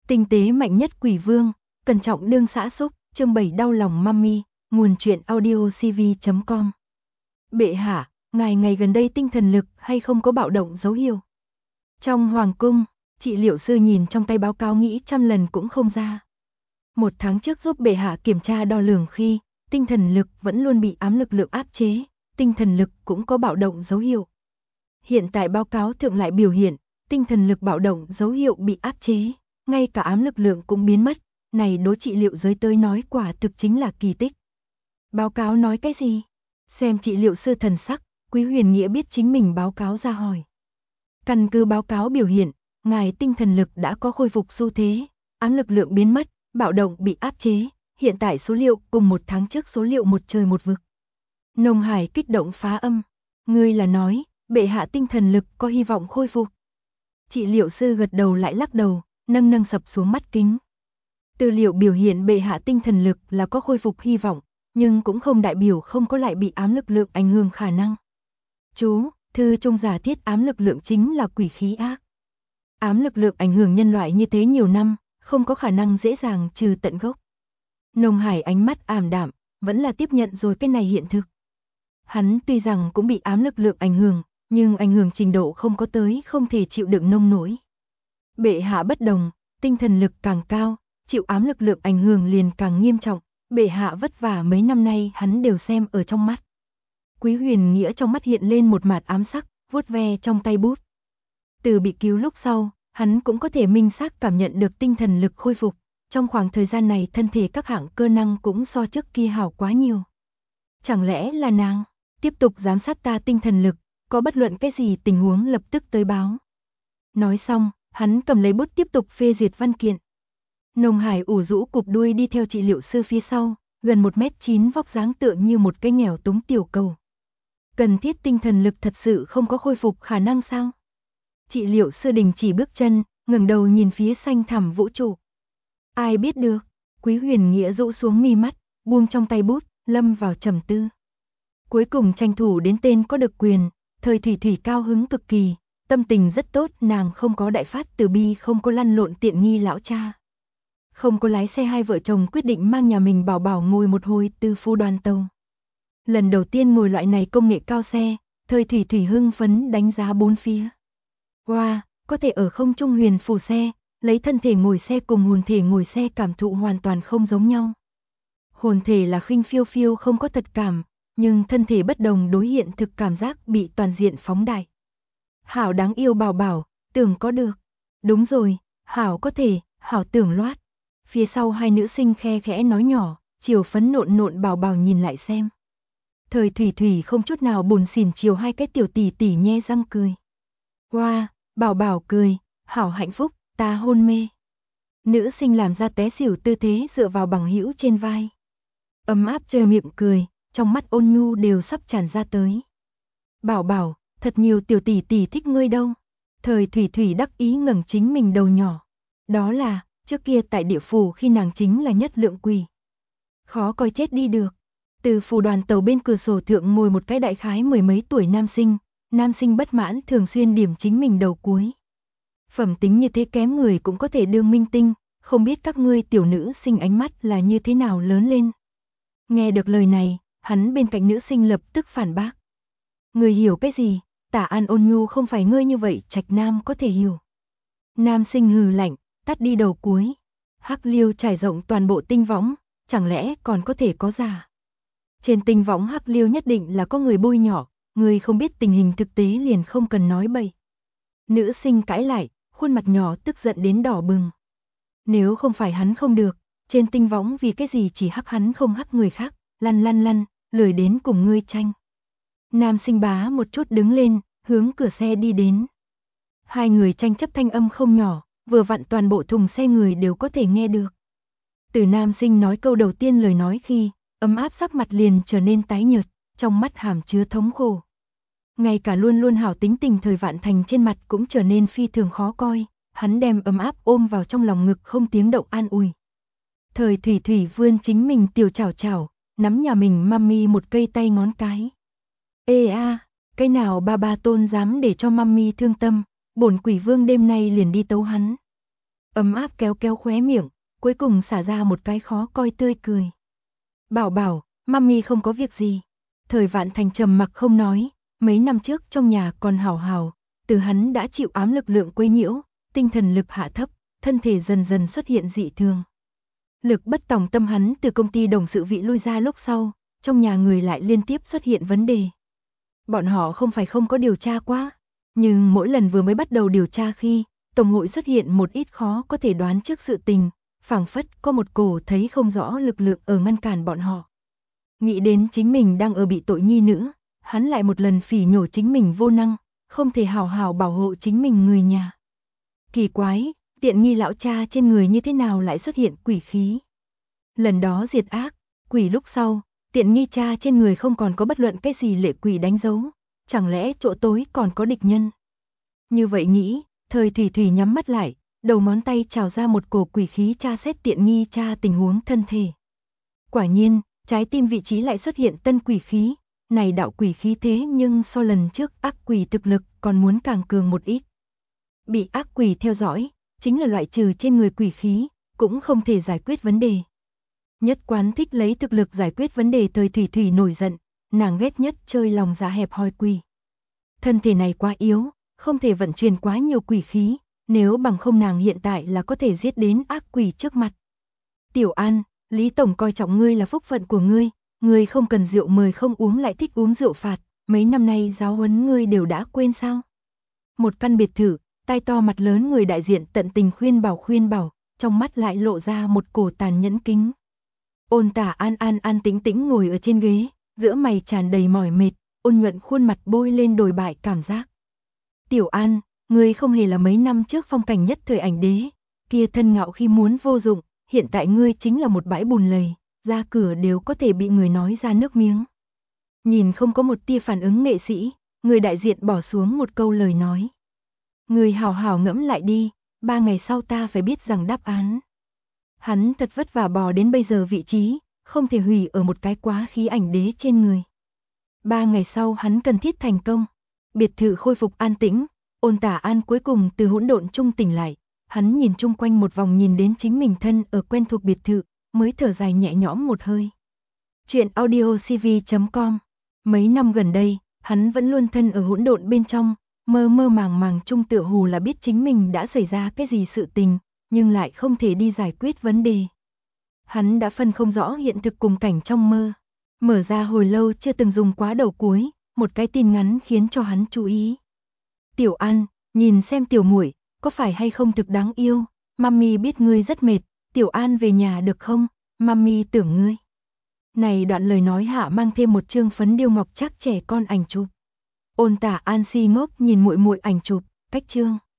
Tinh tế mạnh nhất quỷ vương, cẩn trọng đương xã xúc, chương 7 đau lòng mummy, nguồn truyện audio cv.com. Bệ hạ, ngài ngày gần đây tinh thần lực hay không có bạo động dấu hiệu? Trong hoàng cung, trị liệu sư nhìn trong tay báo cáo nghĩ trăm lần cũng không ra. 1 tháng trước giúp bệ hạ kiểm tra đo lường khi, tinh thần lực vẫn luôn bị ám lực lượng áp chế, tinh thần lực cũng có bạo động dấu hiệu. Hiện tại báo cáo thượng lại biểu hiện, tinh thần lực bạo động dấu hiệu bị áp chế, ngay cả ám lực lượng cũng biến mất, này đối trị liệu giới tới nói quả thực chính là kỳ tích. Báo cáo nói cái gì? Xem trị liệu sư thần sắc, Quý Huyền Nghĩa biết chính mình báo cáo ra hỏi. Căn cứ báo cáo biểu hiện, ngài tinh thần lực đã có khôi phục xu thế, ám lực lượng biến mất, bạo động bị áp chế, hiện tại số liệu cùng 1 tháng trước số liệu một trời một vực. Nông Hải kích động phá âm, ngươi là nói, bệ hạ tinh thần lực có hy vọng khôi phục. Trị liệu sư gật đầu lại lắc đầu, nâng sập xuống mắt kính. Tư liệu biểu hiện bệ hạ tinh thần lực là có khôi phục hy vọng, nhưng cũng không đại biểu không có lại bị ám lực lượng ảnh hưởng khả năng. Chú, thư trung giả thiết ám lực lượng chính là quỷ khí ác. Ám lực lượng ảnh hưởng nhân loại như thế nhiều năm, không có khả năng dễ dàng trừ tận gốc. Nông Hải ánh mắt ảm đạm, vẫn là tiếp nhận rồi cái này hiện thực. Hắn tuy rằng cũng bị ám lực lượng ảnh hưởng, nhưng ảnh hưởng trình độ không có tới không thể chịu đựng nông nổi. Bệ hạ bất đồng, tinh thần lực càng cao, chịu ám lực lượng ảnh hưởng liền càng nghiêm trọng, bệ hạ vất vả mấy năm nay hắn đều xem ở trong mắt. Quý Huyền Nghĩa trong mắt hiện lên một mạt ám sắc, vuốt ve trong tay bút. Từ bị cứu lúc sau, hắn cũng có thể minh xác cảm nhận được tinh thần lực khôi phục, trong khoảng thời gian này thân thể các hạng cơ năng cũng so trước kia hảo quá nhiều. Chẳng lẽ là nàng tiếp tục giám sát ta tinh thần lực, có bất luận cái gì tình huống lập tức tới báo. Nói xong, hắn cầm lấy bút tiếp tục phê duyệt văn kiện. Nông Hải ủ rũ cụp đuôi đi theo trị liệu sư phía sau, gần 1m9 vóc dáng tựa như một cái nghèo túng tiểu cầu. Cần thiết tinh thần lực thật sự không có khôi phục khả năng sao? Trị liệu sư đình chỉ bước chân, ngẩng đầu nhìn phía xanh thẳm vũ trụ. Ai biết được? Quý Huyền Nghĩa rũ xuống mi mắt, buông trong tay bút, lâm vào trầm tư. Cuối cùng tranh thủ đến tên có được quyền, Thời Thủy Thủy cao hứng cực kỳ, tâm tình rất tốt, nàng không có đại phát từ bi, không có lăn lộn tiện nghi lão cha. Không có lái xe, hai vợ chồng quyết định mang nhà mình bảo bảo ngồi một hồi từ phu đoàn tàu. Lần đầu tiên ngồi loại này công nghệ cao xe, Thời Thủy Thủy hưng phấn đánh giá bốn phía. Wow, có thể ở không trung huyền phù xe, lấy thân thể ngồi xe cùng hồn thể ngồi xe cảm thụ hoàn toàn không giống nhau. Hồn thể là khinh phiêu phiêu không có thật cảm, nhưng thân thể bất đồng đối hiện thực cảm giác bị toàn diện phóng đại. Hảo đáng yêu bảo bảo, tưởng có được. Đúng rồi, Hảo có thể, Hảo tưởng loát. Phía sau hai nữ sinh khe khẽ nói nhỏ, chiều phấn nộn nộn bảo bảo nhìn lại xem. Thời Thủy Thủy không chút nào buồn xỉn chiều hai cái tiểu tỷ tỷ nhe răng cười. Wow, bảo bảo cười, Hảo hạnh phúc, ta hôn mê. Nữ sinh làm ra té xỉu tư thế dựa vào bằng hữu trên vai. Ấm áp trơ miệng cười, trong mắt ôn nhu đều sắp tràn ra tới. Bảo bảo, thật nhiều tiểu tỷ tỷ thích ngươi đâu. Thời Thủy Thủy đắc ý ngẩng chính mình đầu nhỏ. Đó là, trước kia tại địa phủ khi nàng chính là nhất lượng quỷ. Khó coi chết đi được. Từ phủ đoàn tàu bên cửa sổ thượng ngồi một cái đại khái mười mấy tuổi nam sinh bất mãn thường xuyên điểm chính mình đầu cuối. Phẩm tính như thế kém người cũng có thể đương minh tinh, không biết các ngươi tiểu nữ sinh ánh mắt là như thế nào lớn lên. Nghe được lời này, hắn bên cạnh nữ sinh lập tức phản bác. Người hiểu cái gì, Tả An ôn nhu không phải ngươi như vậy trạch nam có thể hiểu. Nam sinh hừ lạnh, tắt đi đầu cuối. Hắc liêu trải rộng toàn bộ tinh võng, chẳng lẽ còn có thể có giả. Trên tinh võng hắc liêu nhất định là có người bôi nhỏ, người không biết tình hình thực tế liền không cần nói bậy. Nữ sinh cãi lại, khuôn mặt nhỏ tức giận đến đỏ bừng. Nếu không phải hắn không được, trên tinh võng vì cái gì chỉ hắc hắn không hắc người khác, lăn, lười đến cùng ngươi tranh. Nam sinh bá một chút đứng lên, hướng cửa xe đi đến. Hai người tranh chấp thanh âm không nhỏ, vừa vặn toàn bộ thùng xe người đều có thể nghe được. Từ nam sinh nói câu đầu tiên lời nói khi, ấm áp sắc mặt liền trở nên tái nhợt, trong mắt hàm chứa thống khổ. Ngay cả luôn luôn hảo tính tình Thời Vạn Thành trên mặt cũng trở nên phi thường khó coi, hắn đem ấm áp ôm vào trong lòng ngực không tiếng động an ủi. Thời Thủy Thủy vươn chính mình tiểu chảo chảo, nắm nhà mình mami một cây tay ngón cái. Ê a, cái nào ba tôn dám để cho mami thương tâm, bổn quỷ vương đêm nay liền đi tấu hắn. ấm áp kéo kéo khóe miệng, cuối cùng xả ra một cái khó coi tươi cười. Bảo bảo, mami không có việc gì. Thời Vạn Thành trầm mặc không nói, mấy năm trước trong nhà còn hào hào, từ hắn đã chịu ám lực lượng quấy nhiễu, tinh thần lực hạ thấp, thân thể dần dần xuất hiện dị thường. Lực bất tòng tâm hắn từ công ty đồng sự vị lui ra lúc sau, trong nhà người lại liên tiếp xuất hiện vấn đề. Bọn họ không phải không có điều tra qua, nhưng mỗi lần vừa mới bắt đầu điều tra khi, Tổng hội xuất hiện một ít khó có thể đoán trước sự tình, phảng phất có một cổ thấy không rõ lực lượng ở ngăn cản bọn họ. Nghĩ đến chính mình đang ở bị tội nhi nữ, hắn lại một lần phỉ nhổ chính mình vô năng, không thể hào hào bảo hộ chính mình người nhà. Kỳ quái, tiện nghi lão cha trên người như thế nào lại xuất hiện quỷ khí. Lần đó diệt ác, quỷ lúc sau, tiện nghi cha trên người không còn có bất luận cái gì lệ quỷ đánh dấu, chẳng lẽ chỗ tối còn có địch nhân. Như vậy nghĩ, Thời Thủy Thủy nhắm mắt lại, đầu ngón tay trào ra một cổ quỷ khí tra xét tiện nghi cha tình huống thân thể. Quả nhiên, trái tim vị trí lại xuất hiện tân quỷ khí, này đạo quỷ khí thế nhưng so lần trước ác quỷ thực lực còn muốn càng cường một ít. Bị ác quỷ theo dõi, chính là loại trừ trên người quỷ khí, cũng không thể giải quyết vấn đề. Nhất Quán thích lấy thực lực giải quyết vấn đề. Thời Thủy Thủy nổi giận, nàng ghét nhất chơi lòng dạ hẹp hòi quỷ. Thân thể này quá yếu, không thể vận chuyển quá nhiều quỷ khí, nếu bằng không nàng hiện tại là có thể giết đến ác quỷ trước mặt. Tiểu An, Lý Tổng coi trọng ngươi là phúc phận của ngươi không cần rượu mời không uống lại thích uống rượu phạt, mấy năm nay giáo huấn ngươi đều đã quên sao? Một căn biệt thự, tai to mặt lớn người đại diện tận tình khuyên bảo, trong mắt lại lộ ra một cổ tàn nhẫn kính. Ôn Tả An an tĩnh tĩnh ngồi ở trên ghế, giữa mày tràn đầy mỏi mệt, ôn nhuận khuôn mặt bôi lên đồi bại cảm giác. Tiểu An, ngươi không hề là mấy năm trước phong cảnh nhất thời ảnh đế, kia thân ngạo khi muốn vô dụng, hiện tại ngươi chính là một bãi bùn lầy, ra cửa đều có thể bị người nói ra nước miếng. Nhìn không có một tia phản ứng nghệ sĩ, người đại diện bỏ xuống một câu lời nói. Ngươi hào hào ngẫm lại đi, 3 ngày sau ta phải biết rằng đáp án. Hắn thật vất vả bò đến bây giờ vị trí, không thể hủy ở một cái quá khí ảnh đế trên người. 3 ngày sau hắn cần thiết thành công. Biệt thự khôi phục an tĩnh, Ôn Tả An cuối cùng từ hỗn độn trung tỉnh lại. Hắn nhìn chung quanh một vòng nhìn đến chính mình thân ở quen thuộc biệt thự, mới thở dài nhẹ nhõm một hơi. Chuyện audiocv.com. Mấy năm gần đây, hắn vẫn luôn thân ở hỗn độn bên trong, mơ mơ màng chung tựa hồ là biết chính mình đã xảy ra cái gì sự tình, nhưng lại không thể đi giải quyết vấn đề. Hắn đã phân không rõ hiện thực cùng cảnh trong mơ. Mở ra hồi lâu chưa từng dùng quá đầu cuối, một cái tin ngắn khiến cho hắn chú ý. Tiểu An, nhìn xem tiểu muội có phải hay không thực đáng yêu, mami biết ngươi rất mệt, Tiểu An về nhà được không, mami tưởng ngươi. Này đoạn lời nói hạ mang thêm một chương phấn điêu ngọc trác trẻ con ảnh chụp. Ôn Tả An si ngốc nhìn muội muội ảnh chụp, cách chương.